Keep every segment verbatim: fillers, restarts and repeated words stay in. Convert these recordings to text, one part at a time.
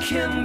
quién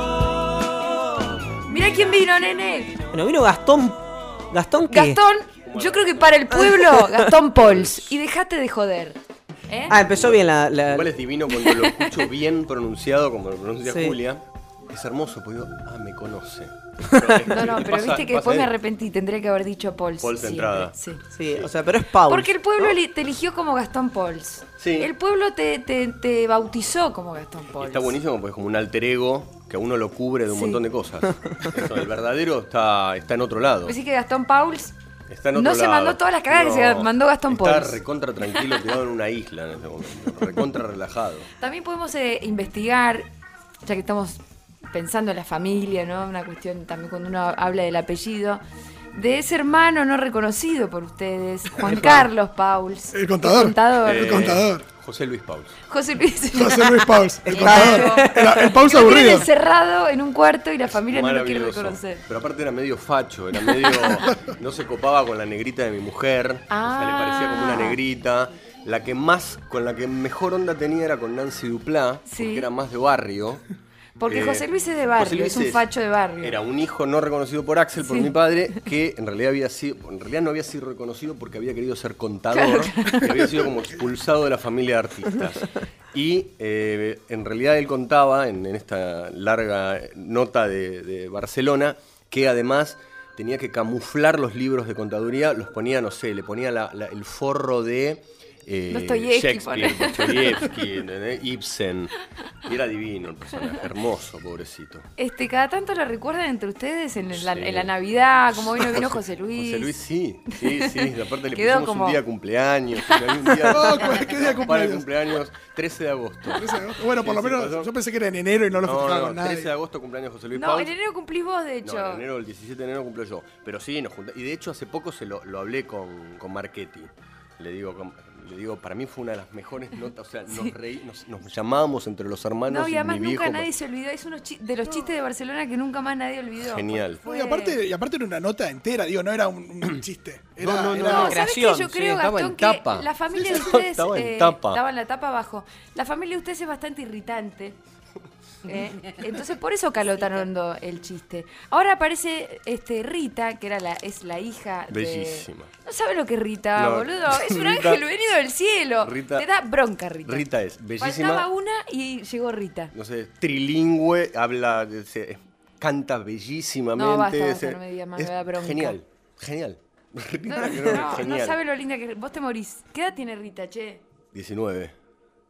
vino. Mirá quién vino, nene. Bueno, vino Gastón. ¿Gastón qué? Gastón, yo creo que para el pueblo, Gastón Pauls. Y dejate de joder. ¿Eh? Ah, empezó bien la... la... Igual es divino cuando lo escucho bien pronunciado, como lo pronuncia Sí. Julia. Es hermoso, porque digo, ah, me conoce. No, no, pero Pasa- viste que pasa después me él. arrepentí. Tendría que haber dicho Pauls. Pauls de siempre, entrada. Sí. Sí, o sea, pero es Paul. Porque el pueblo li- te eligió como Gastón Pauls. Sí. El pueblo te, te, te bautizó como Gastón Y Pauls. está buenísimo porque es como un alter ego que a uno lo cubre de un Sí. montón de cosas. Eso, el verdadero está, está en otro lado. Decís que Gastón Pauls Está en otro no se lado. mandó todas las cagadas que se mandó Gastón está Pauls. Está recontra tranquilo, tirado en una isla en este momento. Recontra relajado. También podemos eh, investigar, ya que estamos pensando en la familia, ¿no? Una cuestión también cuando uno habla del apellido, de ese hermano no reconocido por ustedes, Juan Carlos Pauls. El contador. El contador. El contador. José Luis Pauls. José Luis. José Luis Pauls, el Claro. contador. El, el Pauls Que lo tienen aburrido. encerrado en un cuarto y la familia no lo quiere Maravilloso. reconocer. Pero aparte era medio facho, era medio. No se copaba con la negrita de mi mujer. O sea, Ah. le parecía como una negrita. La que más, con la que mejor onda tenía era con Nancy Duplá, Sí. porque era más de barrio. Porque Eh, José Luis es de barrio, José Luis es un facho de barrio. Era un hijo no reconocido por Axel, por Sí. mi padre, que en realidad había sido, en realidad no había sido reconocido porque había querido ser contador, y había sido como expulsado de la familia de artistas. Y eh, en realidad él contaba en, en esta larga nota de, de Barcelona que además tenía que camuflar los libros de contaduría, los ponía, no sé, le ponía la- la- el forro de eh, Dostoyevsky, Shakespeare, pone. Dostoyevsky, ¿entendés? Ibsen. Y era divino el personaje, hermoso, pobrecito. Este, cada tanto lo recuerdan entre ustedes en la, Sí. en la Navidad, como vino, vino José Luis. José Luis, sí, sí, sí. Aparte le Quedó pusimos como- un día de cumpleaños. o sea, un día, No, ¿cuál- qué día de para el cumpleaños? cumpleaños, trece de agosto. Bueno, por lo Sí, sí, menos pasó. yo pensé que era en enero y no lo No, festejaba no, con nadie. trece de agosto cumpleaños José Luis No, Pauls. en enero cumplís vos, de hecho. No, en enero, el diecisiete de enero cumplo yo. Pero sí, nos juntamos. Y de hecho, hace poco se lo, lo hablé con, con Marchetti. Le digo, con- le digo, para mí fue una de las mejores notas. O sea, nos, reí, nos, nos llamábamos entre los hermanos. No, y además mi viejo, nunca nadie se olvidó. Es uno de los chistes de Barcelona que nunca más nadie olvidó. Genial. Fue- No, y, aparte, y aparte era una nota entera, digo, no era un, un chiste. Era, No, no, no, era- No, ¿sabes qué? creación, Yo sí, creo, estaba Gastón, en que tapa. la familia de Sí, ustedes estaba en eh, tapa. estaba en la tapa abajo. La familia de ustedes es bastante irritante. ¿eh? Entonces por eso caló tan hondo el chiste. Ahora aparece este Rita, que era la, es la hija de... Bellísima. No sabe lo que es Rita, No. boludo. Es un Rita- ángel venido del cielo. Rita- Te da bronca, Rita. Rita es bellísima. Faltaba una y llegó Rita. No sé, trilingüe, habla, de- se- canta bellísimamente. No, basta, basta, se- no me digas más, es me da bronca. Genial, genial. Rita, No, creo que no, es genial. no sabe lo linda que... Vos te morís. ¿Qué edad tiene Rita, che? diecinueve.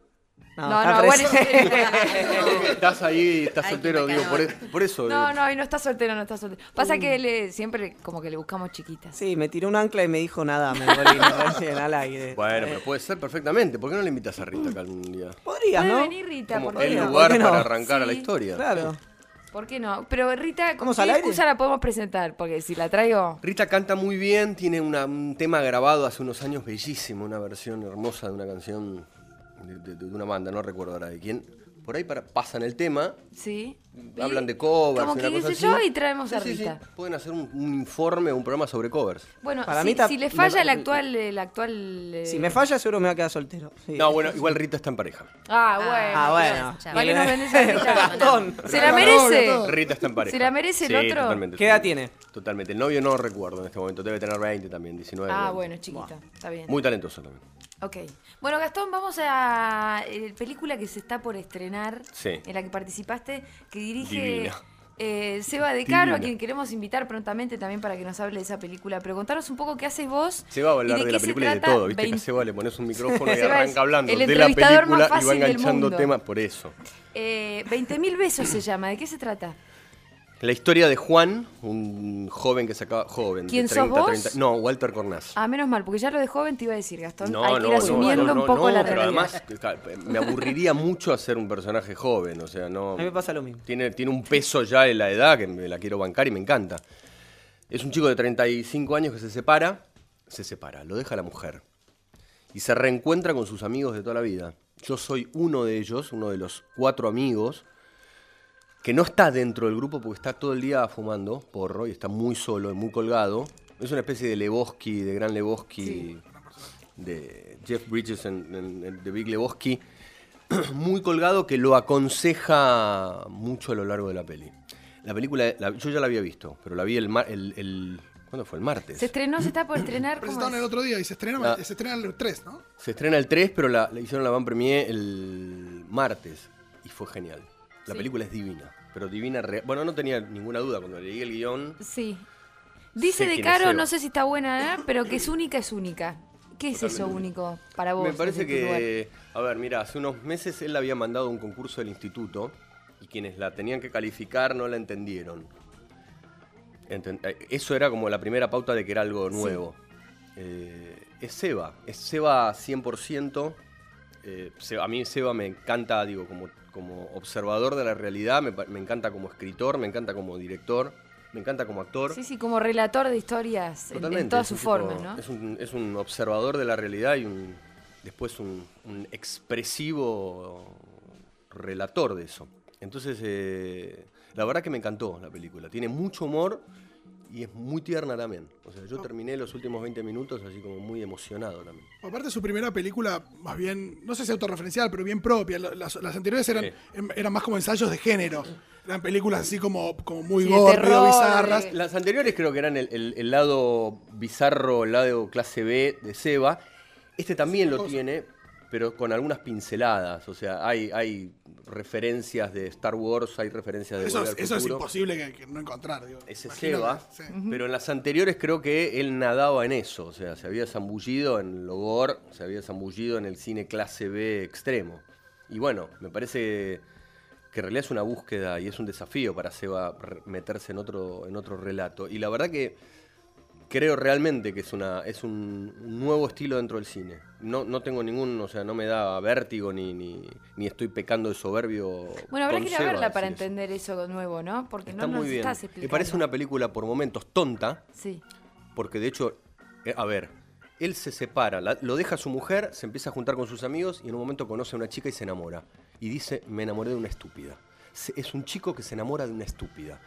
No, está no, igual preso. es- Estás ahí, estás Ay, soltero, qué digo, por, pecador. e- por eso. No, digo, no, y no está soltero, no está soltero. Pasa que le, siempre como que le buscamos chiquitas. Sí, me tiró un ancla y me dijo nada, me morí recién al aire. Bueno, Eh, pero puede ser perfectamente. ¿Por qué no le invitas a Rita acá algún día? Podrías, Puede ¿no? venir Rita, Como ¿por qué el no? lugar ¿Por qué no? para arrancar a la Sí, historia. Claro. ¿Por qué no? Pero Rita, ¿con ¿Vamos qué al aire? excusa la podemos presentar? Porque si la traigo... Rita canta muy bien, tiene una- un tema grabado hace unos años bellísimo, una versión hermosa de una canción de, de- de una banda, no recuerdo ahora de quién. Por ahí para, pasan el tema, Sí. hablan de covers, Como y que una qué cosa sé así. yo y traemos a Sí, sí, sí. Rita. Pueden hacer un, un informe, un programa sobre covers. Bueno, Para si, mí ta- si le falla me- el actual... El actual eh, Si me falla, seguro me va a quedar soltero. Sí. No, bueno, igual Rita está en pareja. Ah, bueno. Ah, bueno. Chao. ¿Para qué nos vendés a Rita? Gastón. ¿Se la Todo, merece? todo. Rita está en pareja. ¿Se la merece el Sí, otro? Totalmente. ¿Qué edad tiene? Totalmente. El novio no recuerdo en este momento, debe tener veinte también, diecinueve. Ah, veinte. bueno, chiquito. Está bien. Muy talentoso también. Ok. Bueno, Gastón, vamos a eh, película que se está por estrenar, Sí. en la que participaste, que dirige Divina. eh, Seba De Caro, a Divina. quien queremos invitar prontamente también para que nos hable de esa película. Pero contanos un poco qué haces vos. Se va a y hablar de, qué la se película y de trata todo, ¿viste? Que a veinte Seba le pones un micrófono y Seba es arranca hablando el de la entrevistador más película y va fácil del enganchando mundo. temas por eso. Eh, veinte mil besos se llama. ¿De qué se trata? La historia de Juan, un joven que se acaba... Joven, ¿Quién de treinta, sos vos? treinta No, Walter Cornaz. Ah, menos mal, porque ya lo de joven te iba a decir, Gastón. No, Hay que no, ir no, asumiendo no, no, un poco no, la pero realidad. además claro, me aburriría mucho hacer un personaje joven, o sea, no... A mí me pasa lo mismo. Tiene, tiene un peso ya en la edad que me la quiero bancar y me encanta. Es un chico de treinta y cinco años que se separa, se separa, lo deja la mujer y se reencuentra con sus amigos de toda la vida. Yo soy uno de ellos, uno de los cuatro amigos, que no está dentro del grupo porque está todo el día fumando porro y está muy solo y muy colgado. Es una especie de Lebowski, de Gran Lebowski, Sí. de Jeff Bridges en, en- en The Big Lebowski. muy colgado que lo aconseja mucho a lo largo de la peli. La película, la- yo ya la había visto, pero la vi el, mar- el, el ¿cuándo fue? El martes. Se estrenó, se está por estrenar. ¿Cómo Presentaron es? el otro día y se estrena, Ah. se estrena el tres, ¿no? Se estrena el tres, pero la, la hicieron la van premier el martes y fue genial. La Sí. película es divina, pero divina real. Bueno, no tenía ninguna duda cuando leí el guión. Sí. Dice Sé de quién es Caro, Seba. no sé si está buena, ¿eh? Pero que es única, es única. ¿Qué es eso único para vos? Me parece desde tu lugar? que, a ver, mira, hace unos meses él la había mandado a un concurso del instituto y quienes la tenían que calificar no la entendieron. Enten- eh, Eso era como la primera pauta de que era algo nuevo. Eh, es Seba, es Seba cien por ciento. Eh, Se- a mí Seba me encanta, digo, como, como observador de la realidad, me, pa- me encanta como escritor, me encanta como director, me encanta como actor. Sí, sí, como relator de historias en, en Totalmente, todas es un sus tipo- formas, ¿no? Es un, es un observador de la realidad y un, después un, un expresivo relator de eso. Entonces, eh, la verdad que me encantó la película. Tiene mucho humor y es muy tierna también. O sea, yo terminé los últimos veinte minutos así como muy emocionado también. Aparte su primera película, más bien, no sé si autorreferencial, pero bien propia. Las, las anteriores eran, Sí. em- eran más como ensayos de género. Eran películas así como, como muy Sí, de gore, medio terror, bizarras. de- Las anteriores creo que eran el, el- el lado bizarro, el lado clase B de Seba. Este también lo tiene, pero con algunas pinceladas. O sea, hay, hay referencias de Star Wars, hay referencias de Eso, Volver es- al eso es Futuro. imposible que, que no encontrar. Digo. Ese Imagino Seba, que- sí. pero en las anteriores creo que él nadaba en eso, o sea, se había zambullido en el gore, se había zambullido en el cine clase B extremo. Y bueno, me parece que en realidad es una búsqueda y es un desafío para Seba re- meterse en otro, en otro relato. Y la verdad que creo realmente que es una es un, un nuevo estilo dentro del cine. No, no tengo ningún, o sea, no me da vértigo ni, ni, ni estoy pecando de soberbio. Bueno, habrá con que ir a Seba verla para decir eso. entender eso nuevo, ¿no? Porque Está no nos muy bien. estás explicando. Me parece una película por momentos tonta, Sí. porque de hecho, eh, a ver, él se separa, la- lo deja a su mujer, se empieza a juntar con sus amigos y en un momento conoce a una chica y se enamora. Y dice, me enamoré de una estúpida. Se- Es un chico que se enamora de una estúpida.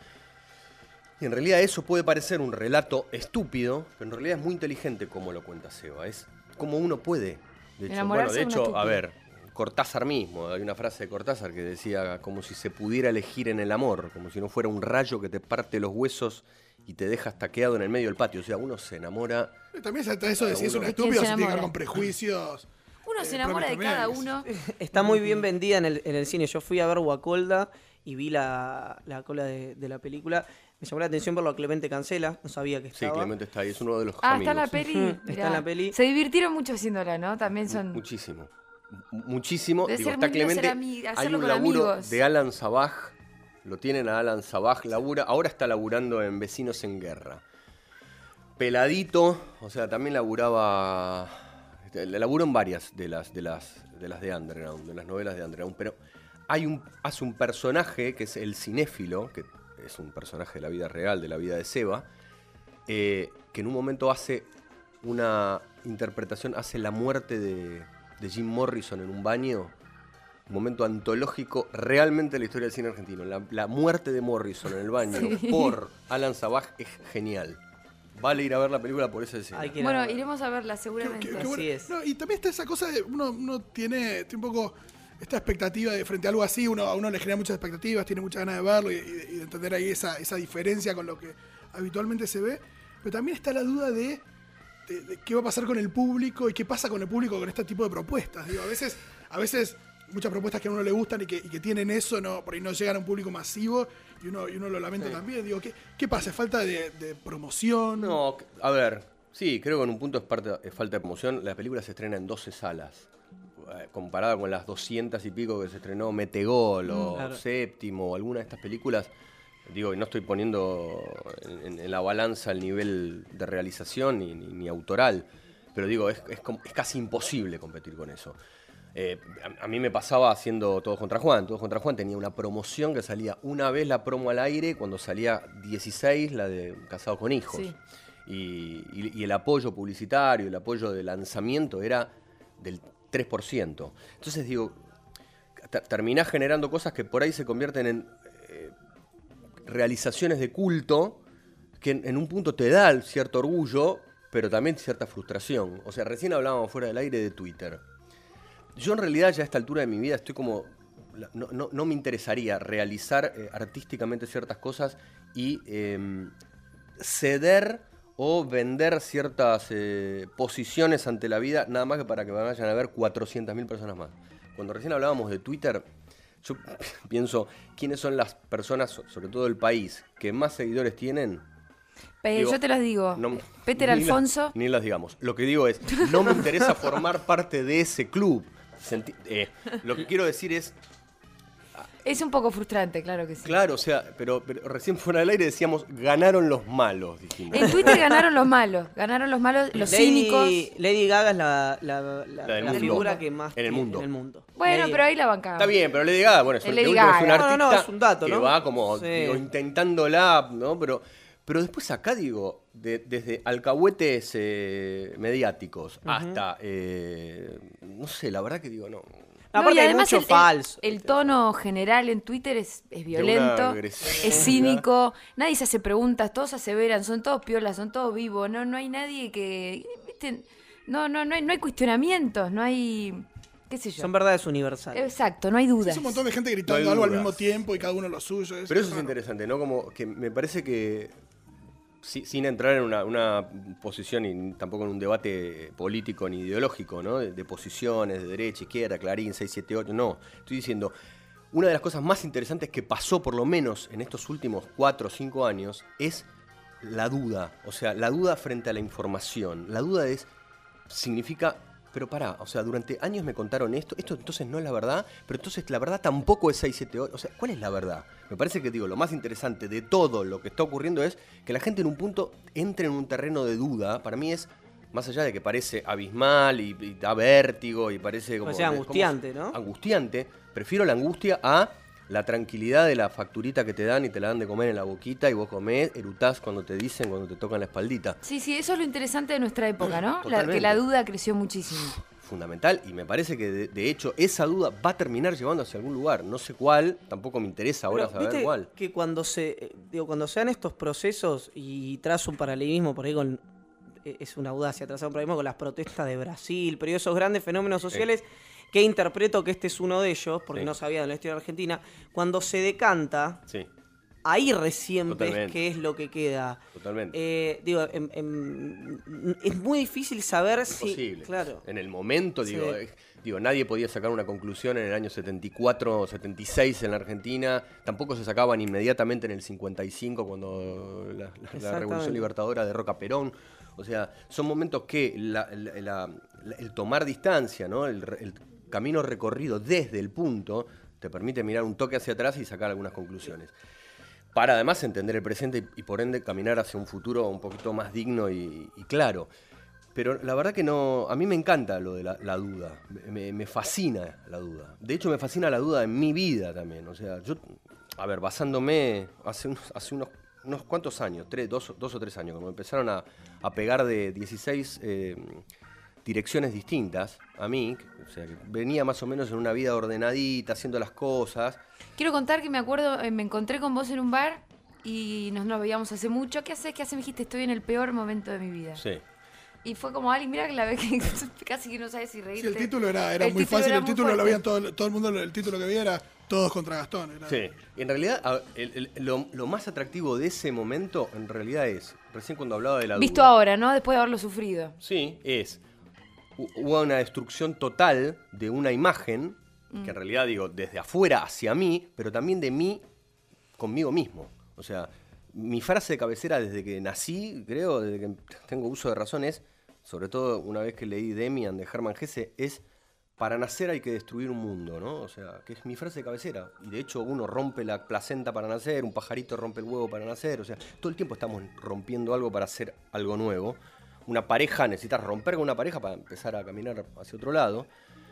Y en realidad eso puede parecer un relato estúpido, pero en realidad es muy inteligente como lo cuenta Seba. Es como uno puede. De hecho, bueno, Enamorarse de de una hecho, a estúpida. ver, Cortázar mismo, hay una frase de Cortázar que decía como si se pudiera elegir en el amor, como si no fuera un rayo que te parte los huesos y te deja estaqueado en el medio del patio. O sea, uno se enamora. También se trata de eso de si es un ¿De quién estúpido, se si tiene que ver enamora? con prejuicios. Uno eh, se enamora de propios cada familiares. uno. Está muy bien vendida en el, en el cine. Yo fui a ver Guacolda y vi la, la cola de, de la película. Me llamó la atención verlo a Clemente Cancela. No sabía que Sí, estaba. Clemente está ahí, es uno de los Ah, amigos. está en la peli. Ujú, está Mirá. en la peli. Se divirtieron mucho haciéndola, ¿no? También son. Muchísimo. M- Muchísimo. Debe Digo, ser está muy lindo ser Clemente. ami- Hay hacerlo un con laburo amigos. de Alan Sabaj. Lo tienen a Alan Sabaj. Labura, ahora está laburando en Vecinos en Guerra. Peladito, o sea, también laburaba. Le laburó en varias de las de las de las de Underground, de las novelas de Underground, pero hay un hace un personaje que es el cinéfilo, que es un personaje de la vida real, de la vida de Seba, eh, que en un momento hace una interpretación, hace la muerte de, de Jim Morrison en un baño, un momento antológico realmente de la historia del cine argentino. La, la muerte de Morrison en el baño Sí. por Alan Sabaj es genial. Vale ir a ver la película por esa escena. Hay que ir a Bueno, verla. iremos a verla Qué- seguramente. qué- qué Así bueno. es. No, y también está esa cosa de uno, uno tiene, tiene un poco esta expectativa de frente a algo así, uno, a uno le genera muchas expectativas, tiene muchas ganas de verlo y, y de, y de entender ahí esa, esa diferencia con lo que habitualmente se ve, pero también está la duda de, de- de qué va a pasar con el público y qué pasa con el público con este tipo de propuestas. Digo, a veces, a veces muchas propuestas que a uno le gustan y que, y que tienen eso, no, por ahí no llegan a un público masivo y uno, y uno lo lamenta también. Digo, ¿qué, qué pasa? ¿Falta de, de promoción? No, a ver, sí, creo que en un punto es, parte, es falta de promoción. La película se estrena en doce salas. Eh, Comparada con las doscientas y pico que se estrenó Metegol o Mm, claro. Séptimo o alguna de estas películas, digo, y no estoy poniendo en, en- en la balanza el nivel de realización ni, ni- ni autoral, pero digo, es, es com- es casi imposible competir con eso. Eh, a, a mí me pasaba haciendo Todos contra Juan. Todos contra Juan tenía una promoción que salía una vez la promo al aire, cuando salía dieciséis la de Casados con Hijos. Sí. Y, y- y el apoyo publicitario, el apoyo de lanzamiento era del tres por ciento. Entonces digo, te- terminás generando cosas que por ahí se convierten en eh, realizaciones de culto que en, en un punto te da cierto orgullo, pero también cierta frustración. O sea, recién hablábamos fuera del aire de Twitter. yo en realidad ya a esta altura de mi vida estoy como... No, no, no me interesaría realizar eh, artísticamente ciertas cosas y eh, ceder o vender ciertas eh, posiciones ante la vida, nada más que para que vayan a ver cuatrocientas mil personas más. Cuando recién hablábamos de Twitter, yo pienso, ¿quiénes son las personas, sobre todo del país, que más seguidores tienen? Eh, Digo, yo te los digo. no- Peter ni Alfonso. las- ni las digamos. Lo que digo es, no me interesa formar parte de ese club. Senti- eh, lo que quiero decir es, Es un poco frustrante, claro que sí. claro, o sea, pero, pero recién fuera del aire decíamos, ganaron los malos, dijimos. En Twitter ganaron los malos. Ganaron los malos, los Lady, cínicos. Lady Gaga es la, la, la- La del la mundo. figura que más En el tiene mundo. en el mundo. Bueno, Lady- pero ahí la bancamos. Está bien, pero Lady Gaga, bueno, es, Es un- Lady de última es un Gaga. No, artista no, no, es un dato, que ¿no? va como Sí. digo, intentándola, ¿no? Pero, pero después acá, digo, de- desde alcahuetes eh, mediáticos hasta, eh, no sé, la verdad que digo, no. No, aparte y hay además mucho el, el- falso. El, tono general en Twitter es, es una violento, agresividad. es cínico, nadie se hace preguntas, todos aseveran, son todos piolas, son todos vivos, no, no hay nadie que... ¿viste? No, no, no hay, no hay cuestionamientos, no hay... qué sé yo. Son verdades universales. Exacto, no hay Sí, dudas. es un montón de gente No gritando hay algo al dudas. mismo tiempo y cada uno lo suyo. Pero eso es raro. interesante, ¿no? Como que me parece que, si- sin entrar en una, una posición y tampoco en un debate político ni ideológico, ¿no? De, de posiciones, de derecha, izquierda, Clarín, seis siete ocho, no. Estoy diciendo, una de las cosas más interesantes que pasó, por lo menos en estos últimos cuatro o cinco años, es la duda. O sea, la duda frente a la información. La duda es, significa... Pero pará, o sea, durante años me contaron esto, esto entonces no es la verdad, pero entonces la verdad tampoco es seis siete ocho, o sea, ¿cuál es la verdad? Me parece que, digo, lo más interesante de todo lo que está ocurriendo es que la gente en un punto entre en un terreno de duda, para mí es, más allá de que parece abismal y, y da vértigo y parece como... O sea, de- angustiante, como- ¿no? Angustiante, prefiero la angustia a la tranquilidad de la facturita que te dan y te la dan de comer en la boquita y vos comés, erutás cuando te dicen, cuando te tocan la espaldita. Sí, sí, eso es lo interesante de nuestra época, ¿no? La, Totalmente. que la duda creció muchísimo. Fundamental, y me parece que de, de hecho esa duda va a terminar llevando hacia algún lugar. No sé cuál, tampoco me interesa ahora Pero, saber ¿viste cuál. que cuando se eh, digo cuando se dan estos procesos y trazo un paralelismo por ahí con eh, es una audacia trazar un paralelismo con las protestas de Brasil, pero esos grandes fenómenos sociales que interpreto que este es uno de ellos porque Sí. no sabía de la historia de Argentina, cuando se decanta Sí, ahí recién ves Totalmente. qué es lo que queda. totalmente. Eh, digo, em- em, es muy difícil saber si Imposible. claro. En el momento, Sí. digo, eh, digo, nadie podía sacar una conclusión en el año setenta y cuatro o setenta y seis en la Argentina. Tampoco se sacaban inmediatamente en el cincuenta y cinco cuando la, la- la Exactamente. Revolución Libertadora derroca a Perón. O sea, son momentos que la- la- la- la- el tomar distancia, ¿no? El, re- el camino recorrido desde el punto te permite mirar un toque hacia atrás y sacar algunas conclusiones. Para además entender el presente y, y por ende caminar hacia un futuro un poquito más digno y, y claro. Pero la verdad que no, a mí me encanta lo de la, la duda, me, me fascina la duda. De hecho me fascina la duda en mi vida también. O sea, yo, a ver, basándome hace unos, hace unos, unos cuantos años, tres, dos, dos o tres años, cuando me empezaron a, a pegar de dieciséis eh, direcciones distintas a mí, o sea, que venía más o menos en una vida ordenadita, haciendo las cosas. Quiero contar que me acuerdo, eh, me encontré con vos en un bar y nos, nos veíamos hace mucho. ¿Qué haces? ¿Qué haces? Me dijiste, estoy en el peor momento de mi vida. Sí. Y fue como, Ali, mira que la vez que casi que no sabes si reírte. Sí, el título era, era El muy título fácil, era el muy título lo fuerte. veían todo, todo el mundo, el título que veía era Todos contra Gastón. Era- Sí, y en realidad a- el- el- lo, lo más atractivo de ese momento en realidad es, recién cuando hablaba de la Visto duda, ahora, ¿no? Después de haberlo sufrido. sí, es, hu- hubo una destrucción total de una imagen, que en realidad digo, desde afuera hacia mí, pero también de mí conmigo mismo. O sea, mi frase de cabecera desde que nací, creo, desde que tengo uso de razón es, sobre todo una vez que leí Demian de Hermann Hesse, es para nacer hay que destruir un mundo, ¿no? O sea, que es mi frase de cabecera. Y de hecho uno rompe la placenta para nacer, un pajarito rompe el huevo para nacer, o sea, todo el tiempo estamos rompiendo algo para hacer algo nuevo. Una pareja, necesitas romper con una pareja para empezar a caminar hacia otro lado.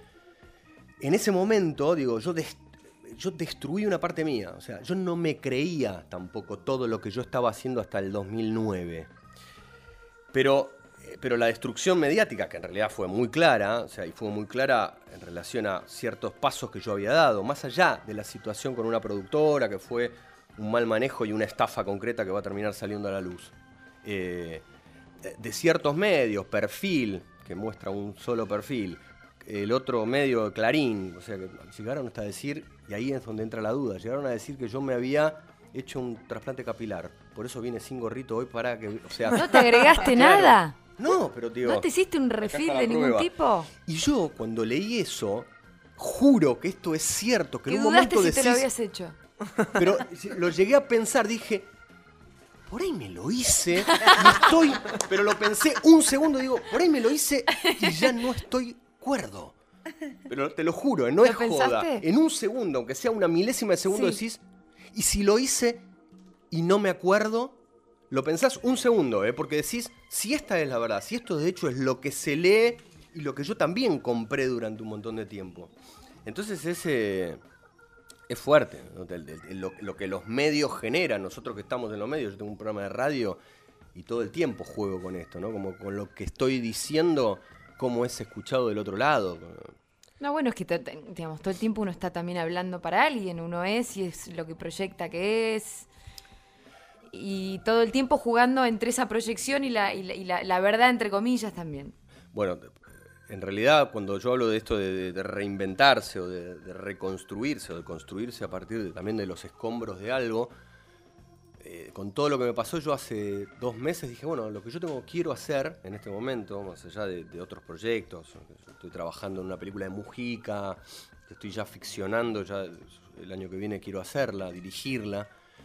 En ese momento, digo, yo, des- yo destruí una parte mía. O sea, yo no me creía tampoco todo lo que yo estaba haciendo hasta el dos mil nueve. Pero, eh, pero la destrucción mediática, que en realidad fue muy clara, o sea, y fue muy clara en relación a ciertos pasos que yo había dado, más allá de la situación con una productora, que fue un mal manejo y una estafa concreta que va a terminar saliendo a la luz. Eh, de ciertos medios, perfil, que muestra un solo perfil, el otro medio, Clarín, o sea, que llegaron hasta decir, y ahí es donde entra la duda, llegaron a decir que yo me había hecho un trasplante capilar. Por eso vine sin gorrito hoy para que, o sea... ¿No te agregaste claro, nada? No, pero digo... ¿No te hiciste un refil está la de ningún prueba. tipo? Y yo, cuando leí eso, juro que esto es cierto, que ¿Y en un dudaste momento si te decís... lo habías hecho? Pero lo llegué a pensar, dije, por ahí me lo hice y estoy... Pero lo pensé un segundo, digo, por ahí me lo hice y ya no estoy cuerdo. Pero te lo juro, no ¿Lo es joda. pensaste? En un segundo, aunque sea una milésima de segundo, Sí. decís, y si lo hice y no me acuerdo, lo pensás un segundo, ¿eh? Porque decís, si esta es la verdad, si esto de hecho es lo que se lee y lo que yo también compré durante un montón de tiempo. Entonces ese... Es fuerte, ¿no? el, el, el, lo, lo que los medios generan, nosotros que estamos en los medios, yo tengo un programa de radio y todo el tiempo juego con esto, ¿no? Como con lo que estoy diciendo, cómo es escuchado del otro lado. No, bueno, es que te- te- digamos, todo el tiempo uno está también hablando para alguien, uno es y es lo que proyecta que es. Y todo el tiempo jugando entre esa proyección y la, y la, y la, la verdad, entre comillas, también. Bueno, en realidad cuando yo hablo de esto de, de reinventarse o de, de reconstruirse o de construirse a partir de, también de los escombros de algo, eh, con todo lo que me pasó yo hace dos meses dije, bueno, lo que yo tengo quiero hacer en este momento, más allá de, de otros proyectos, estoy trabajando en una película de Mujica, estoy ya ficcionando, ya el año que viene quiero hacerla, dirigirla.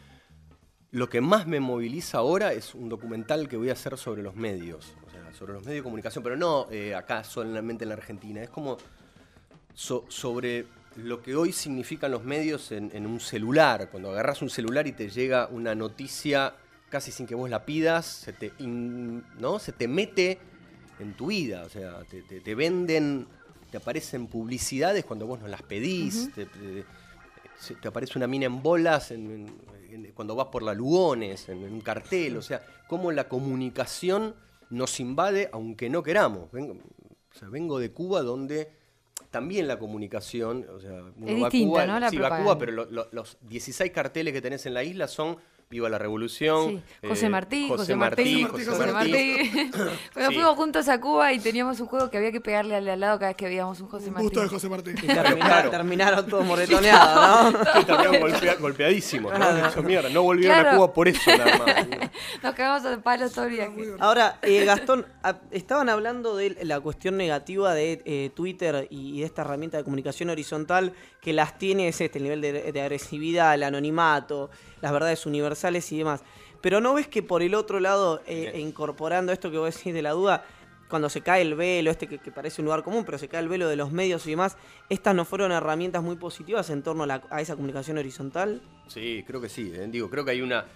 Lo que más me moviliza ahora es un documental que voy a hacer sobre los medios, o sea, sobre los medios de comunicación, pero no eh, acá solamente en la Argentina, es como so- sobre lo que hoy significan los medios en, en un celular. Cuando agarras un celular y te llega una noticia casi sin que vos la pidas, se te, in- ¿no? se te mete en tu vida, o sea, te, te- te venden, te aparecen publicidades cuando vos no las pedís, uh-huh. te, te, se- te aparece una mina en bolas en, en, en, cuando vas por la Lugones, en, en un cartel, o sea, cómo la comunicación nos invade aunque no queramos. Vengo, o sea, vengo de Cuba donde también la comunicación, o sea, uno es va distinta, a Cuba, ¿no? La sí, va a propaganda. Cuba, pero lo, lo, los dieciséis carteles que tenés en la isla son Viva la Revolución. Sí. José Martí, eh, José, José Martí, Martí, José Martí. Bueno, Sí. fuimos juntos a Cuba y teníamos un juego que había que pegarle al de al lado cada vez que veíamos un José Un Martí. gusto de José Martín. Y termina- Claro. terminaron todos moretoneados, ¿no? Estaban golpea, golpeadísimos, ¿no? Hecho mierda. No volvieron Claro. a Cuba por eso nada más. Nos cagamos a palos todo el viaje. Ahora, eh, Gastón, a- estaban hablando de la cuestión negativa de eh, Twitter y, y de esta herramienta de comunicación horizontal que las tiene, es este, el nivel de, de agresividad, el anonimato, las verdades universales y demás. Pero ¿no ves que por el otro lado, eh, e incorporando esto que vos decís de la duda, cuando se cae el velo, este que, que parece un lugar común, pero se cae el velo de los medios y demás, estas no fueron herramientas muy positivas en torno a, la- a esa comunicación horizontal? Sí, creo que sí. eh. Digo, creo que hay una...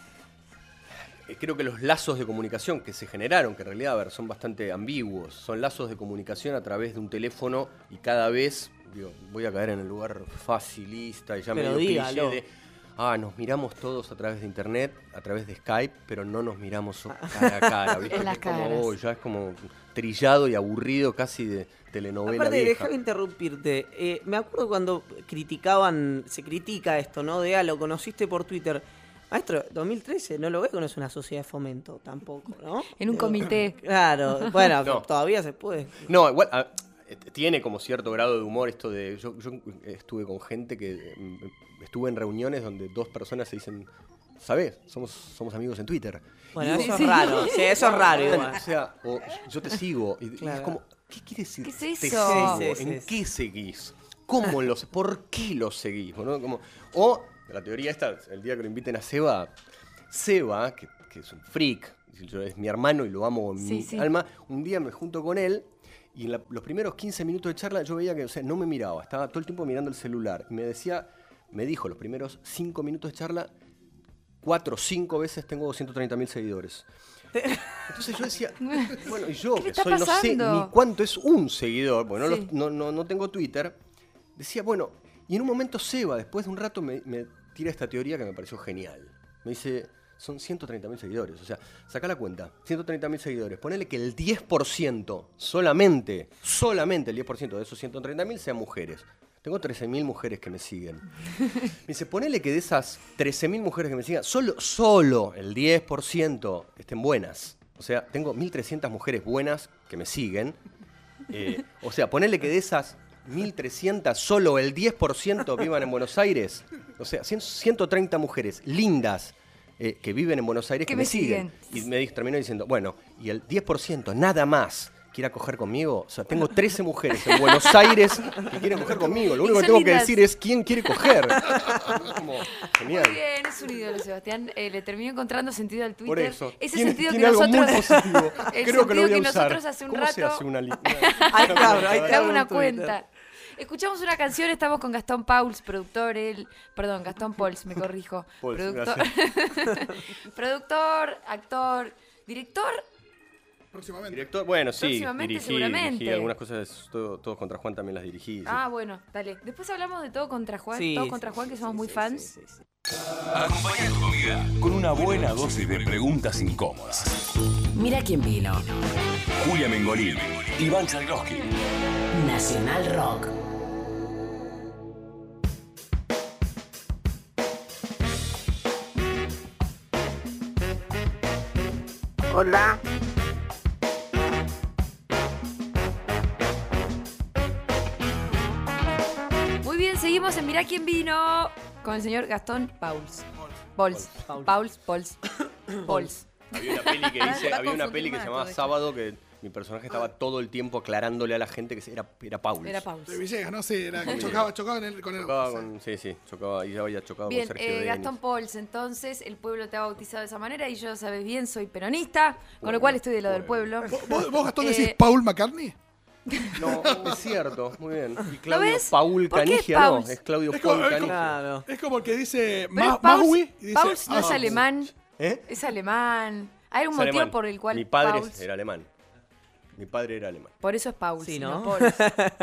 eh, Creo que los lazos de comunicación que se generaron, que en realidad, a ver, son bastante ambiguos, son lazos de comunicación a través de un teléfono y cada vez, digo, voy a caer en el lugar facilista y ya Pero medio dígalo. cliché de... Ah, nos miramos todos a través de internet, a través de Skype, pero no nos miramos cara a cara, ¿viste? En las Que es como, caras. oh, ya es como trillado y aburrido casi de telenovela Aparte, vieja. déjame interrumpirte. Eh, me acuerdo cuando criticaban, se critica esto, ¿no? De, ah, lo conociste por Twitter. Maestro, dos mil trece, no lo ve que no es una sociedad de fomento tampoco, ¿no? En un Digo, comité. Claro, bueno, No. todavía se puede. No, igual ah, eh, tiene como cierto grado de humor esto de... Yo, yo estuve con gente que... mm, Estuve en reuniones donde dos personas se dicen, ¿sabés? Somos, somos amigos en Twitter. Bueno, Y eso sí. es raro. Sí, eso es raro digo, igual. o sea, o yo te sigo. Y, y Claro. es como, ¿qué quiere decir? ¿Qué es te eso? sigo? Sí, sí, ¿En sí, qué seguís? ¿Cómo los, ¿Por qué los seguís? ¿No? Como, o la teoría esta, el día que lo inviten a Seba, Seba, que, que es un freak, es mi hermano y lo amo en Sí, mi sí. alma, un día me junto con él y en la- los primeros quince minutos de charla yo veía que, o sea, no me miraba, estaba todo el tiempo mirando el celular y me decía, me dijo los primeros cinco minutos de charla, cuatro o cinco veces tengo doscientos treinta mil seguidores. Entonces yo decía, bueno, y yo ¿Qué le que está soy, no sé pasando? ni cuánto es un seguidor, bueno, no, Sí. los- no, no, no tengo Twitter, decía, bueno, y en un momento Seba, después de un rato, me, me tira esta teoría que me pareció genial. Me dice, son ciento treinta mil seguidores, o sea, saca la cuenta, ciento treinta mil seguidores, ponele que el diez por ciento, solamente, solamente el diez por ciento de esos ciento treinta mil sean mujeres. Tengo trece mil mujeres que me siguen. Me dice, ponele que de esas trece mil mujeres que me sigan, solo, solo el diez por ciento estén buenas. O sea, tengo mil trescientas mujeres buenas que me siguen. Eh, o sea, ponerle que de esas mil trescientas, solo el diez por ciento vivan en Buenos Aires. O sea, ciento treinta mujeres lindas eh, que viven en Buenos Aires que, Que me me siguen. siguen. Y me di- terminó diciendo, bueno, y el diez por ciento nada más quiera coger conmigo. O sea, tengo trece mujeres en Buenos Aires que quieren coger conmigo. Lo Y único que son tengo que lindas. decir es quién quiere coger. Es como, genial. Muy bien, es un ídolo, Sebastián. Eh, le terminó encontrando sentido al Twitter. Por eso. Ese tiene sentido tiene que algo nosotros. muy positivo. el Creo que lo sentido voy a que usar. nosotros hace un ¿Cómo rato. se hace una li- Ahí te abro, ahí Te te hago abro una un Twitter. cuenta. Escuchamos una canción, estamos con Gastón Pauls, productor, él, perdón, Gastón Pauls, me corrijo. Pauls, productor, productor, actor, director. Próximamente. Director, bueno, sí, Próximamente, dirigí, seguramente. dirigí algunas cosas, todo- todos contra Juan también las dirigí. sí. Ah, bueno, dale. Después hablamos de todo contra Juan, Sí, todo sí, contra Juan, que sí, somos sí, muy sí, fans. sí, sí, sí. Acompaña tu comida con una buena dosis de preguntas incómodas. Mira quién vino. Julia Mengolini, Iván Charlowski. Nacional Rock. Hola. Muy bien, seguimos en Mirá quién vino con el señor Gastón Pauls. Pauls, Pauls. Pauls, Pauls, Pauls. Había una peli que dice, Va a había una confundir peli que más se llamaba todo esto. Sábado que mi personaje estaba todo el tiempo aclarándole a la gente que era, era Paul. Era Pauls. De Villegas, ¿no? Sí, era, chocaba, chocaba en el, con el. Chocaba con, sí, sí, chocaba, y ya había chocado Bien, con Sergio eh, Denis. Gastón Pauls, entonces el pueblo te ha bautizado de esa manera y yo, sabes bien, soy peronista, con Bueno, lo cual estoy de lo del bueno. pueblo. ¿Vos, vos, vos, Gastón, Eh, decís Paul McCartney? No, es cierto, muy bien. Y Claudio ves? Paul ¿Por qué Canigia, no, Pauls? es Claudio Es como- Paul es Canigia. Claro. Es como el que dice Pero Ma- es Pauls, Maui y dice Pauls no es Asmus. alemán, ¿Eh? es alemán. Hay un Es motivo alemán. por el cual Mi padre Pauls, era alemán. Mi padre era alemán. por eso es Pauls, Sí, no ¿no? Pauls.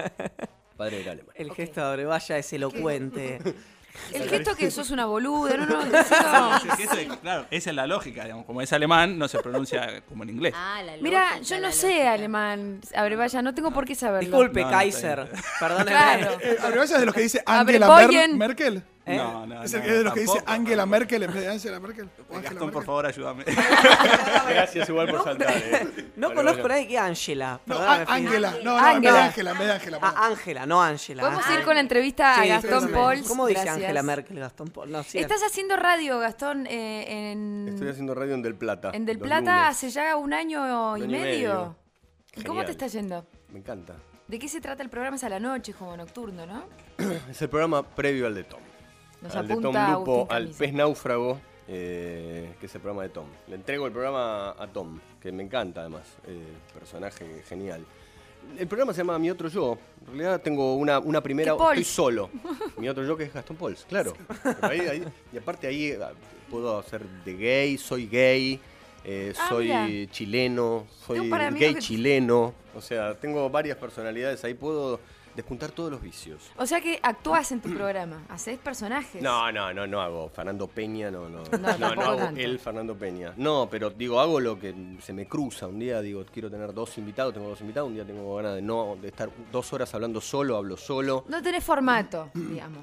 Mi padre era alemán. El Ok. gesto de Abrevaya es elocuente. El gesto que sos una boluda, no, no, decilo. Es que eso es- claro, esa es la lógica, digamos. Como es alemán, no se pronuncia como en inglés. Ah, la Mira, lógica, yo la no sé lógica. alemán, Abrevaya, no tengo por qué saberlo. Disculpe, No, no, Kaiser. está Perdóneme. Claro. Eh, ¿Abrevaya es de los que dice Abre Angela Mer- Boyen. Merkel? ¿Eh? No, no, ¿Es el no, que es de los que dice tampoco. Angela Merkel en vez de Angela Merkel? ¿O Angela Gastón, Merkel? por favor, ayúdame. Gracias igual por saltar. eh. No Bueno, conozco a bueno. nadie que Ángela. No, Perdóname, a- Fede. Ángela. No, no, en vez de Ángela. Ángela, en vez de Ángela. Ah, Ángela, no Ángela. Vamos a Ah. ir con la entrevista a Sí, Gastón sí, sí. Pauls. ¿Cómo dice Gracias. Angela Merkel, Gastón Paul? No, sí. Estás haciendo radio, Gastón, eh, en, Estoy haciendo radio en Del Plata. en Del los Plata lunes. hace ya un año y Un año y medio. medio. ¿Y cómo te Genial. está yendo? Me encanta. ¿De qué se trata el programa? Es a la noche, como nocturno, ¿no? Es el programa previo al de Tom. Nos al de Tom apunta Lupo, Agustín al Camisa. pez náufrago, eh, que es el programa de Tom. Le entrego el programa a Tom, que me encanta además, eh, personaje genial. El programa se llama Mi Otro Yo. En realidad tengo una, una primera, ¿Qué Pauls? estoy solo. Mi Otro Yo que es Gastón Pauls, claro. Pero ahí- ahí- y aparte ahí eh, puedo hacer de gay, soy gay, eh, Ah, soy mira. chileno, soy Tengo un par de amigos gay que- chileno. O sea, tengo varias personalidades, ahí puedo despuntar todos los vicios. O sea que actúas en tu programa, haces personajes. No, no, no, no hago Fernando Peña, no, no. No, No, no, tampoco hago tanto. el Fernando Peña. No, pero digo, hago lo que se me cruza. Un día digo, quiero tener dos invitados, tengo dos invitados, un día tengo ganas de no, de estar dos horas hablando solo, hablo solo. No tenés formato, digamos.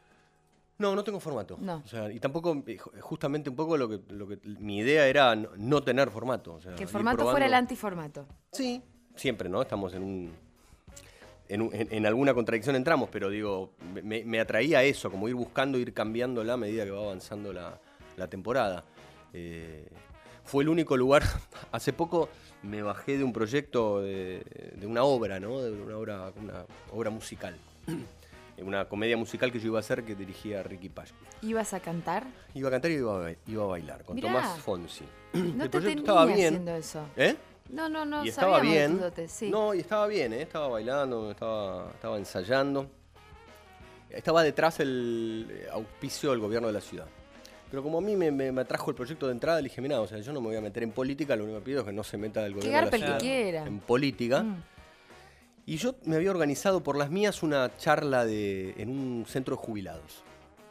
No, no tengo formato. No. O sea, y tampoco, eh, ju- justamente un poco lo que, lo que mi idea era no, no tener formato. O sea, Que el ir formato probando. fuera el antiformato. Sí, siempre, ¿no? Estamos en un. En, un- en- en alguna contradicción entramos, pero digo, me, me atraía eso, como ir buscando, ir cambiándola a medida que va avanzando la, la temporada. Eh, fue el único lugar. Hace poco me bajé de un proyecto de, de una obra, ¿no? De una obra, una obra musical. Una comedia musical que yo iba a hacer que dirigía Ricky Page. ¿Ibas a cantar? Iba a cantar y iba a, iba a bailar con Mirá. Tomás Fonsi. No El te proyecto tenía estaba bien. haciendo eso. ¿Eh? No, no, no, y estaba sabíamos de bien. tus dotes, sí. No, y estaba bien, ¿eh? Estaba bailando, estaba, estaba ensayando. Estaba detrás el eh, auspicio del gobierno de la ciudad. Pero como a mí me, me, me atrajo el proyecto de entrada, le dije, mira, o sea, yo no me voy a meter en política, lo único que pido es que no se meta el Que gobierno de garpe la el que ciudad quiera. en política. Mm. Y yo me había organizado por las mías una charla de, en un centro de jubilados.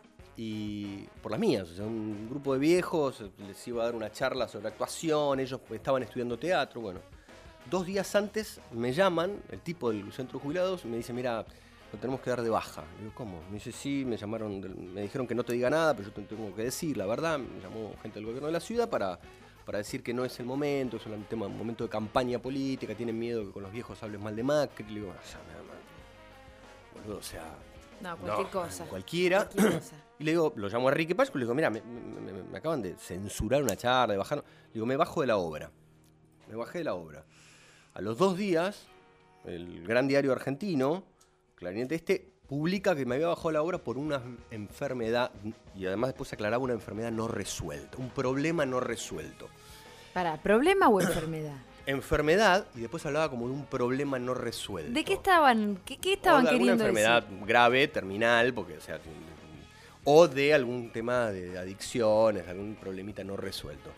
Y por las mías, o sea, un grupo de viejos, les iba a dar una charla sobre actuación, ellos estaban estudiando teatro, bueno. Dos días antes me llaman, el tipo del centro de jubilados, y me dice, mira, lo tenemos que dar de baja. Le digo, ¿cómo? Me dice, sí, me llamaron, del- me dijeron que no te diga nada, pero yo te tengo que decir, la verdad, me llamó gente del gobierno de la ciudad para, para decir que no es el momento, es un tema, un momento de campaña política, tienen miedo que con los viejos hables mal de Macri. Le digo, ya me da mal. Boludo, o sea... No, cualquier no, cosa. Cualquiera. Cualquier cosa. Y le digo, lo llamo a Ricky Pacheco y le digo, mira, me, me, me, me acaban de censurar una charla, de bajar. Le digo, me bajo de la obra. Me bajé de la obra. A los dos días, el gran diario argentino, Clarín Este, publica que me había bajado de la obra por una enfermedad, y además después aclaraba una enfermedad no resuelta, un problema no resuelto. Para, ¿problema o enfermedad? Enfermedad, y después hablaba como de un problema no resuelto. ¿De qué estaban, qué, qué estaban o de queriendo alguna enfermedad decir? grave, terminal, porque, o sea, o de algún tema de adicciones, algún problemita no resuelto.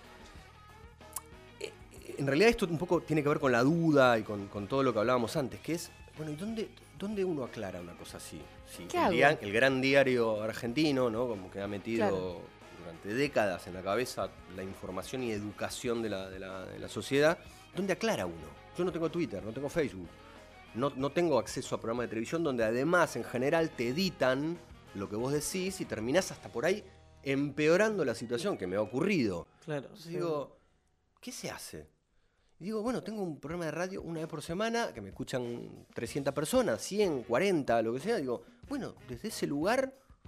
En realidad esto un poco tiene que ver con la duda y con, con todo lo que hablábamos antes, que es, bueno, ¿y dónde, dónde uno aclara una cosa así? Sí, ¿Qué el, hago? dia- el gran diario argentino, ¿no? Como que ha metido Claro. durante décadas en la cabeza la información y educación de la, de la, de la sociedad, ¿dónde aclara uno? Yo no tengo Twitter, no tengo Facebook, no, no tengo acceso a programas de televisión donde además en general te editan lo que vos decís y terminás hasta por ahí empeorando la situación que me ha ocurrido. Claro. Entonces digo, ¿qué se hace? Y digo, bueno, tengo un programa de radio una vez por semana, que me escuchan trescientas personas, cien, cuarenta, lo que sea. Digo, bueno, desde ese lugar...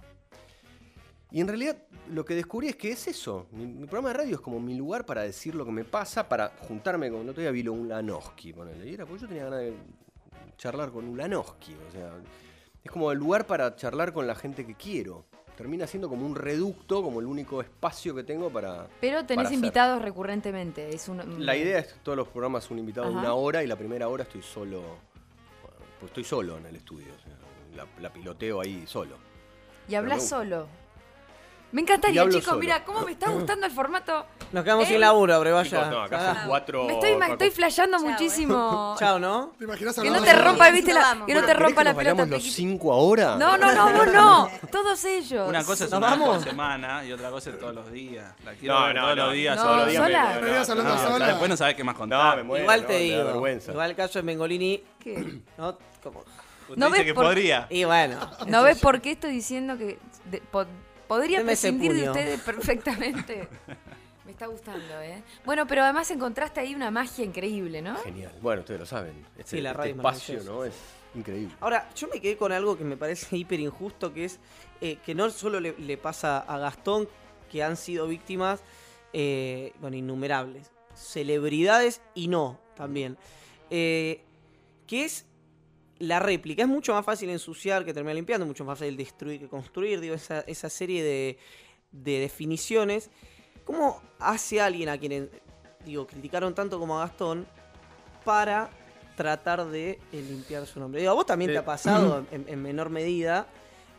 Y en realidad lo que descubrí es que es eso. Mi, mi programa de radio es como mi lugar para decir lo que me pasa, para juntarme con... No te digo Ulanowski, ponele. Y era porque yo tenía ganas de charlar con Ulanowski. O sea, es como el lugar para charlar con la gente que quiero. Termina siendo como un reducto, como el único espacio que tengo para... Pero tenés para hacer. invitados recurrentemente. Es un, La idea es que todos los programas un invitado de Ajá. una hora y la primera hora estoy solo, pues estoy solo en el estudio, o sea, la, la piloteo ahí solo. Y hablas Pero me solo. Me Y encantaría, hablo chicos. solo. Mira, cómo me está gustando el formato. Nos quedamos ¿Eh? sin laburo, pero Chicos, vaya. no, acá son Ah. cuatro... Me estoy, ma- estoy flasheando Chao, eh. muchísimo. Chao, ¿no? ¿Te imaginas Que hablando no te solo? rompa, viste, la, Vamos. que no te ¿Querés rompa que la nos pelota. vayamos los Piqui- cinco ahora? No, no, no, vos no. Todos ellos. Una cosa es ¿Nos una vez vamos? por semana y otra cosa es todos los días. La quiero No, ver no, todos no. los días. No, todos los días. sola. me- Pero ibas hablando no, sola. ya después no sabes qué más No, contar. me muero, Igual no, te me da digo. vergüenza. Igual el caso de Mengolini. ¿Qué? ¿No? Como... Usted ¿No dice ves que por- podría. Y bueno. ¿No ves por qué estoy diciendo que de- po- podría Deme ese prescindir de puño. ustedes perfectamente? Me está gustando, ¿eh? Bueno, pero además encontraste ahí una magia increíble, ¿no? Genial. Bueno, ustedes lo saben. Este, Sí, la este radio es espacio, maravillosa. ¿no? Es increíble. Ahora, yo me quedé con algo que me parece hiper injusto, que es eh, que no solo le, le pasa a Gastón, que han sido víctimas, eh, bueno, innumerables, celebridades y no, también, eh, que es la réplica. Es mucho más fácil ensuciar que terminar limpiando, mucho más fácil destruir que construir, digo, esa, esa serie de, de definiciones. ¿Cómo hace alguien a quien, digo, criticaron tanto como a Gastón para tratar de eh, limpiar su nombre? Digo, a vos también Sí. te ha pasado en, en menor medida,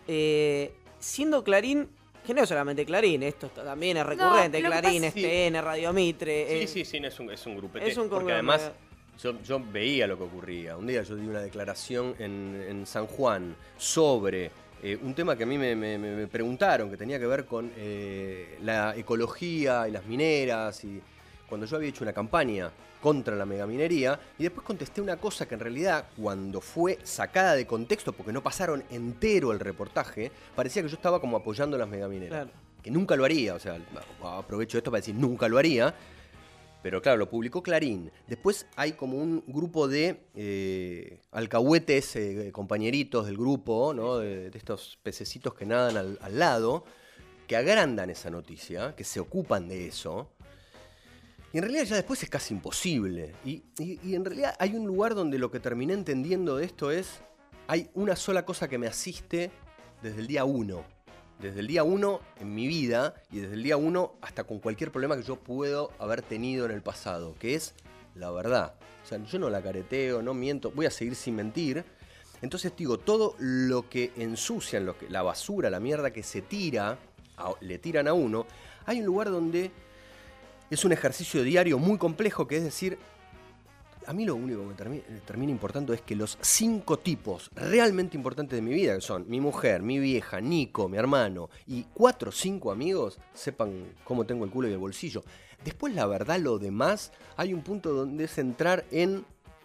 eh, siendo Clarín, que no es solamente Clarín, esto también es recurrente, lo que Clarín, pasa- S T N, Radio Mitre. Sí, eh, sí, sí, no, es un, es un grupete. es un porque conglomerado. además yo, yo veía lo que ocurría. Un día yo di una declaración en, en San Juan sobre eh, un tema que a mí me, me- me- me preguntaron, que tenía que ver con eh, la ecología y las mineras, y cuando yo había hecho una campaña contra la megaminería, y después contesté una cosa que en realidad cuando fue sacada de contexto, porque no pasaron entero el reportaje, parecía que yo estaba como apoyando las megamineras. Claro. Que nunca lo haría, o sea, aprovecho esto para decir nunca lo haría, pero claro, lo publicó Clarín. Después hay como un grupo de eh, alcahuetes, eh, compañeritos del grupo, ¿no? de, de estos pececitos que nadan al, al lado, que agrandan esa noticia, que se ocupan de eso. Y en realidad ya después es casi imposible. Y, y- y en realidad hay un lugar donde lo que terminé entendiendo de esto es, hay una sola cosa que me asiste desde el día uno. Desde el día uno en mi vida y desde el día uno hasta con cualquier problema que yo puedo haber tenido en el pasado, que es la verdad. O sea, yo no la careteo, no miento, voy a seguir sin mentir. Entonces digo, todo lo que ensucian, lo que, la basura, la mierda que se tira, a- le tiran a uno, hay un lugar donde es un ejercicio diario muy complejo, que es decir, a mí lo único que me termina, termina importando es que los cinco tipos realmente importantes de mi vida, que son mi mujer, mi vieja, Nico, mi hermano y cuatro o cinco amigos, sepan cómo tengo el culo y el bolsillo. Después, la verdad, lo demás, hay un punto donde es entrar en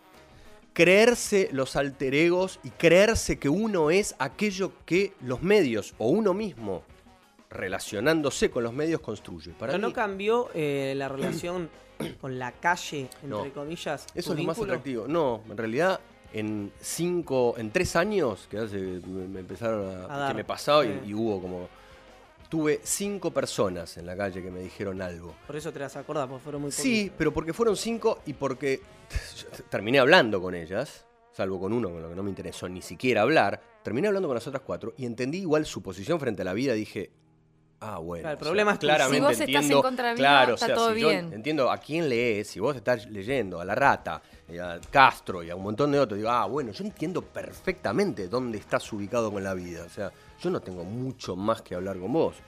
creerse los alter egos y creerse que uno es aquello que los medios o uno mismo relacionándose con los medios construye. Para Pero mí, no cambió eh, la relación con la calle, entre No. comillas. eso tu es lo más vínculo? atractivo. No, en realidad, en cinco, en tres años, que hace, me, me empezaron a, A dar, que me pasaba sí. y, y hubo como, tuve cinco personas en la calle que me dijeron algo. Por eso te las acordás, porque fueron muy Sí, poquitas. pero porque fueron cinco y porque terminé hablando con ellas, salvo con uno con lo que no me interesó ni siquiera hablar, terminé hablando con las otras cuatro y entendí igual su posición frente a la vida. Dije, ah, bueno. Claro, el o sea, problema es tuyo. claramente Si vos estás entiendo, en contra mío, claro, está o sea, todo si yo bien. entiendo a quién lees, si vos estás leyendo a La Rata, y a Castro y a un montón de otros, digo, ah, bueno, yo entiendo perfectamente dónde estás ubicado con la vida. O sea, yo no tengo mucho más que hablar con vos.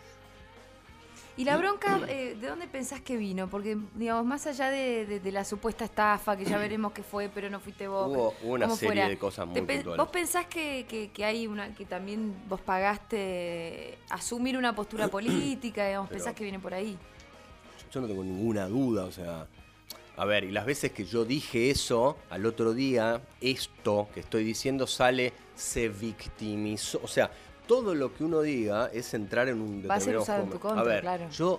¿Y la bronca, eh, de dónde pensás que vino? Porque, digamos, más allá de, de- de la supuesta estafa, que ya veremos qué fue, pero no fuiste vos. Hubo que- una como serie fuera, de cosas muy ¿te pe- puntuales. ¿Vos pensás que, que- que hay una, que también vos pagaste asumir una postura política, digamos, Pero- pensás que viene por ahí? Yo no tengo ninguna duda, o sea, a ver, y las veces que yo dije eso, al otro día, esto que estoy diciendo sale, se victimizó, o sea, todo lo que uno diga es entrar en un Va a ser determinado usado en juego. tu contra, A ver, claro. yo,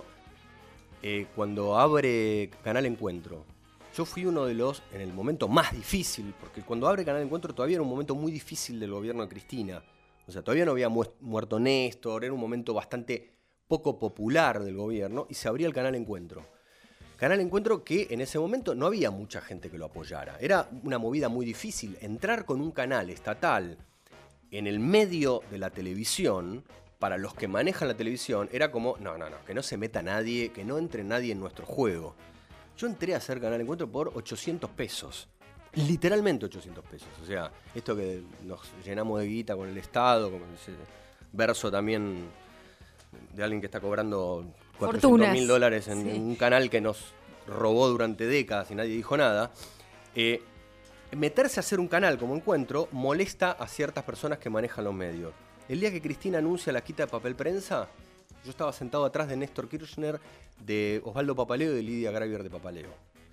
eh, cuando abre Canal Encuentro, yo fui uno de los, en el momento más difícil, porque cuando abre Canal Encuentro todavía era un momento muy difícil del gobierno de Cristina. O sea, todavía no había mu- muerto Néstor, era un momento bastante poco popular del gobierno y se abría el Canal Encuentro. Canal Encuentro que en ese momento no había mucha gente que lo apoyara. Era una movida muy difícil. Entrar con un canal estatal en el medio de la televisión, para los que manejan la televisión, era como, no, no, no, que no se meta nadie, que no entre nadie en nuestro juego. Yo entré a hacer Canal Encuentro por ochocientos pesos. Literalmente ochocientos pesos. O sea, esto que nos llenamos de guita con el Estado, como ese verso también de alguien que está cobrando cuatrocientos Fortunas. mil dólares en, Sí. en un canal que nos robó durante décadas y nadie dijo nada. Eh, meterse a hacer un canal como Encuentro molesta a ciertas personas que manejan los medios. El día que Cristina anuncia la quita de papel prensa, yo estaba sentado atrás de Néstor Kirchner, de Osvaldo Papaleo y de Lidia Gravier de Papaleo.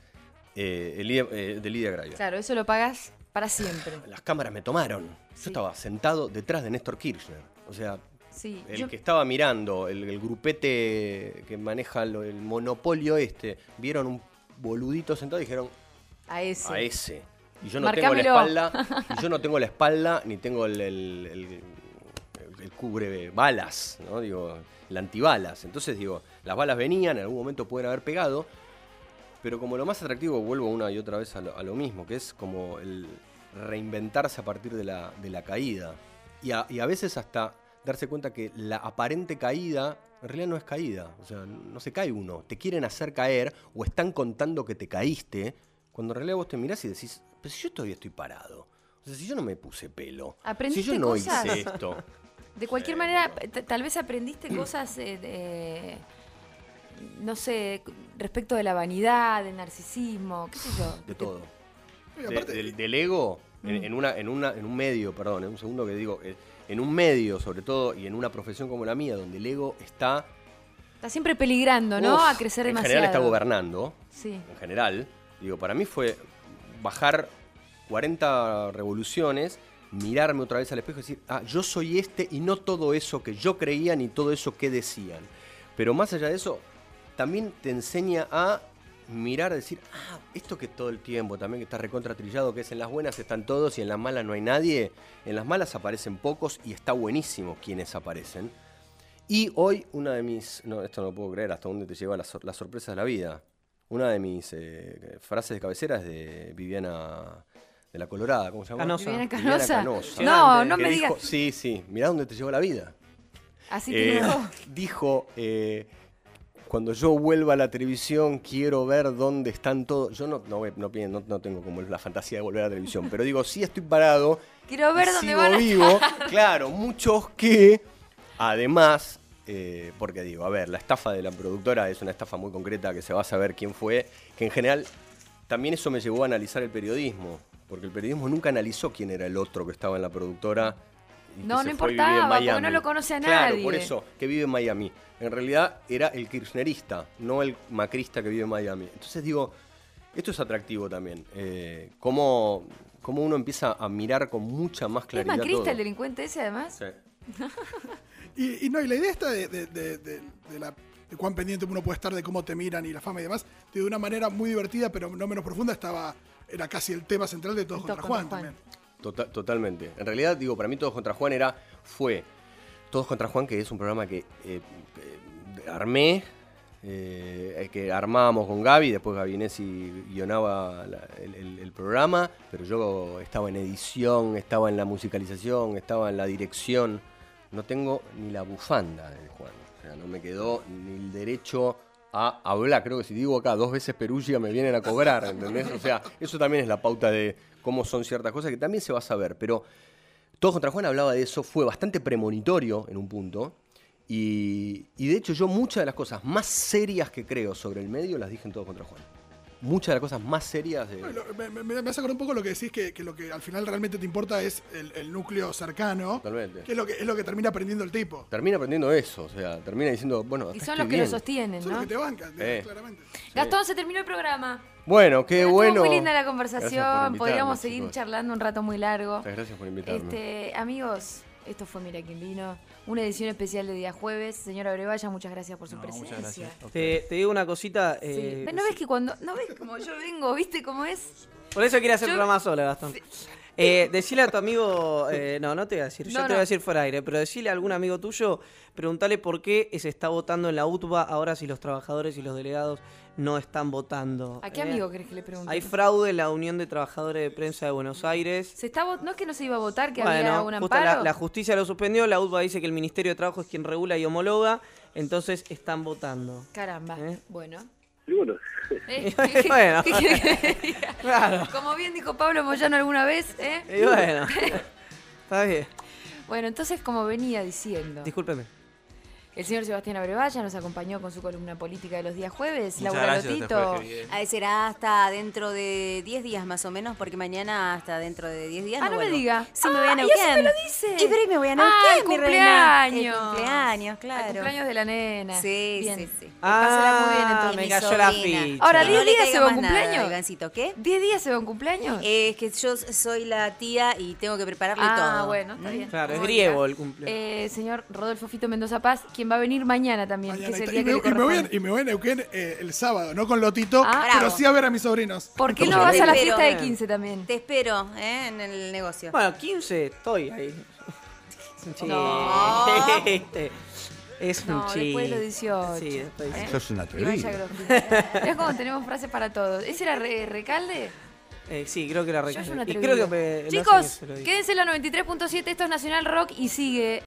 Eh, Lidia- eh, de Lidia Gravier. Claro, eso lo pagás para siempre. Las cámaras me tomaron. Yo Sí. estaba sentado detrás de Néstor Kirchner. O sea, Sí, el yo- que estaba mirando, el, el grupete que maneja lo- el monopolio este, vieron un boludito sentado y dijeron, a ese. a ese. Y yo no tengo Marcámelo. la espalda, y yo no tengo la espalda, ni tengo el, el, el- el- el cubre balas, ¿no? Digo, el antibalas. Entonces digo, las balas venían, en algún momento pueden haber pegado, pero como lo más atractivo, vuelvo una y otra vez a lo, a lo mismo, que es como el reinventarse a partir de la, de la caída. Y a, y a veces hasta darse cuenta que la aparente caída en realidad no es caída. O sea, no se cae uno. Te quieren hacer caer o están contando que te caíste, cuando en realidad vos te mirás y decís, pero si yo todavía estoy parado. O sea, si yo no me puse pelo. Si ¿Aprendiste yo no cosas? hice esto. De cualquier Sí, manera, bueno. t- tal vez aprendiste cosas, eh, de- no sé, respecto de la vanidad, del narcisismo, qué sé yo. De todo. Y De- aparte, del, del ego, en, Mm. en una, en, una, en un medio, perdón, en un segundo que digo, eh, en un medio sobre todo y en una profesión como la mía, donde el ego está... Está siempre peligrando, ¿no? uf, A crecer en demasiado. general está gobernando, Sí. en general. Digo, para mí fue bajar cuarenta revoluciones, mirarme otra vez al espejo y decir, ah, yo soy este y no todo eso que yo creía ni todo eso que decían. Pero más allá de eso, también te enseña a mirar, a decir, ah, esto que todo el tiempo también que está recontra trillado, que es en las buenas están todos y en las malas no hay nadie, en las malas aparecen pocos y está buenísimo quienes aparecen. Y hoy una de mis, no, esto no lo puedo creer, hasta dónde te lleva las sor- las sorpresas de la vida. Una de mis eh, frases de cabecera es de Viviana de la Colorada, ¿cómo se llama? Canosa. Viviana Viviana Canosa. Canosa. No, no Que me dijo- digas. Sí, sí, mirá dónde te llevó la vida. Así Eh, que no. dijo, eh, cuando yo vuelva a la televisión quiero ver dónde están todos. Yo no, no, voy- no, pi- no- no tengo como la fantasía de volver a la televisión, pero digo, sí estoy parado. Quiero ver y dónde sigo van a vivo. Claro, muchos que, además, eh, porque digo, a ver, la estafa de la productora es una estafa muy concreta que se va a saber quién fue, que en general también eso me llevó a analizar el periodismo, porque el periodismo nunca analizó quién era el otro que estaba en la productora. y que No, se no fue a vivir en importaba, porque Miami. no lo conoce a Claro, nadie. por eso, que vive en Miami. En realidad era el kirchnerista, no el macrista que vive en Miami. Entonces digo, esto es atractivo también. Eh, cómo, cómo uno empieza a mirar con mucha más ¿Es claridad macrista todo. el delincuente ese, además? Sí. y, y no, y la idea esta de, de, de, de, de la, de cuán pendiente uno puede estar de cómo te miran y la fama y demás, de una manera muy divertida, pero no menos profunda, estaba era casi el tema central de Todos contra, contra Juan, Juan también. Total, totalmente. En realidad, digo, para mí Todos contra Juan era, fue Todos contra Juan, que es un programa que eh, eh, armé, eh, que armábamos con Gaby, después Gaby Nessi guionaba la, el, el, el programa, pero yo estaba en edición, estaba en la musicalización, estaba en la dirección. No tengo ni la bufanda de Juan, o sea, no me quedó ni el derecho a hablar. Creo que si digo acá dos veces Perugia me vienen a cobrar, ¿entendés? O sea, eso también es la pauta de cómo son ciertas cosas que también se va a saber, pero Todos contra Juan hablaba de eso, fue bastante premonitorio en un punto, y, y de hecho yo muchas de las cosas más serias que creo sobre el medio las dije en Todos contra Juan. Muchas de las cosas más serias de... Bueno, me, me, me hace acordar un poco lo que decís, que, que lo que al final realmente te importa es el, el núcleo cercano. Totalmente. Que es lo que es lo que termina aprendiendo el tipo. Termina aprendiendo eso, o sea, termina diciendo, bueno, acá Y son estoy los que bien. lo sostienen, Son ¿no? los que te bancan, Eh. claramente. Gastón, se terminó el programa. Bueno, qué Estuvo bueno. muy linda la Gracias por conversación. invitarme, Podríamos seguir chicos. charlando un rato muy largo. Muchas gracias por invitarme. Este, amigos, esto fue Mira quién vino. Una edición especial de día jueves. Señora Brevalla, muchas gracias por su No, presencia. muchas gracias. a Te, ustedes. te digo una cosita. Sí. eh, ¿No ves que cuando.? ¿No ves como yo vengo? ¿Viste cómo es? Por eso quiere hacer Yo- programa sola, Gastón. Eh, decile a tu amigo, eh, no, no te voy a decir, yo No, te no. voy a decir fuera de aire, pero decile a algún amigo tuyo, preguntale por qué se está votando en la U T B A ahora si los trabajadores y los delegados no están votando. ¿A qué Eh, amigo querés que le pregunte? Hay fraude en la Unión de Trabajadores de Prensa de Buenos Aires. ¿Se está vot- ¿No es que no se iba a votar, que había un justo amparo? la, la justicia lo suspendió, la U T B A dice que el Ministerio de Trabajo es quien regula y homologa, entonces están votando. Caramba, ¿Eh? bueno. Y bueno, Eh, Y bueno. ¿qué quiere que diga? Claro. Como bien dijo Pablo Moyano alguna vez, ¿eh? Y bueno, está bien. Bueno, entonces, como venía diciendo, Discúlpeme. el señor Sebastián Abrevaya nos acompañó con su columna política de los días jueves. Muchas Laura gracias, Lotito. después, qué bien. Ah, será hasta dentro de diez días más o menos, porque mañana hasta dentro de diez días Ah, no no me vuelvo. diga. Sí, me voy a Ah, y Neuquén. eso me lo dice. Y pero ahí me voy a Ah, Neuquén, el mi reina. cumpleaños. El cumpleaños, El claro. cumpleaños de la nena. Sí, Bien. sí, sí. Pásala muy bien, Ah, entonces. me Mi cayó la sobrina. ficha. Ahora, Y ¿diez no le días caiga se va un más nada, cumpleaños? Gancito, ¿qué? ¿Diez días se va un cumpleaños? Eh, es que yo soy la tía y tengo que prepararle ah, todo. bueno, está ¿Mm? bien. Claro, es Como griego diga. el cumpleaños. Eh, señor Rodolfo Fito Mendoza Paz, quien va a venir mañana también, Mañana que es el está. día y, que me, le y me voy a, corresponde. y me voy a Neuquén eh, el sábado, no con Lotito, Ah, pero bravo. sí a ver a mis sobrinos. ¿Por qué no Entonces, vas a la pero- fiesta de quince también? Te espero ¿eh? en el negocio. Bueno, quince, estoy ahí. Es un chiste. No. Es un No, chiste. después de los dieciocho. Sí, después de ¿Eh? dieciocho. Sos una Y vaya atrevida. grosita. ¿Ves cómo tenemos frases para todos? ¿Ese era Re- Recalde? Eh, sí, creo que la Yo soy una Y atrevida. creo que me, no sé Chicos, quién se lo dijo. quédense en la noventa y tres punto siete, esto es Nacional Rock y sigue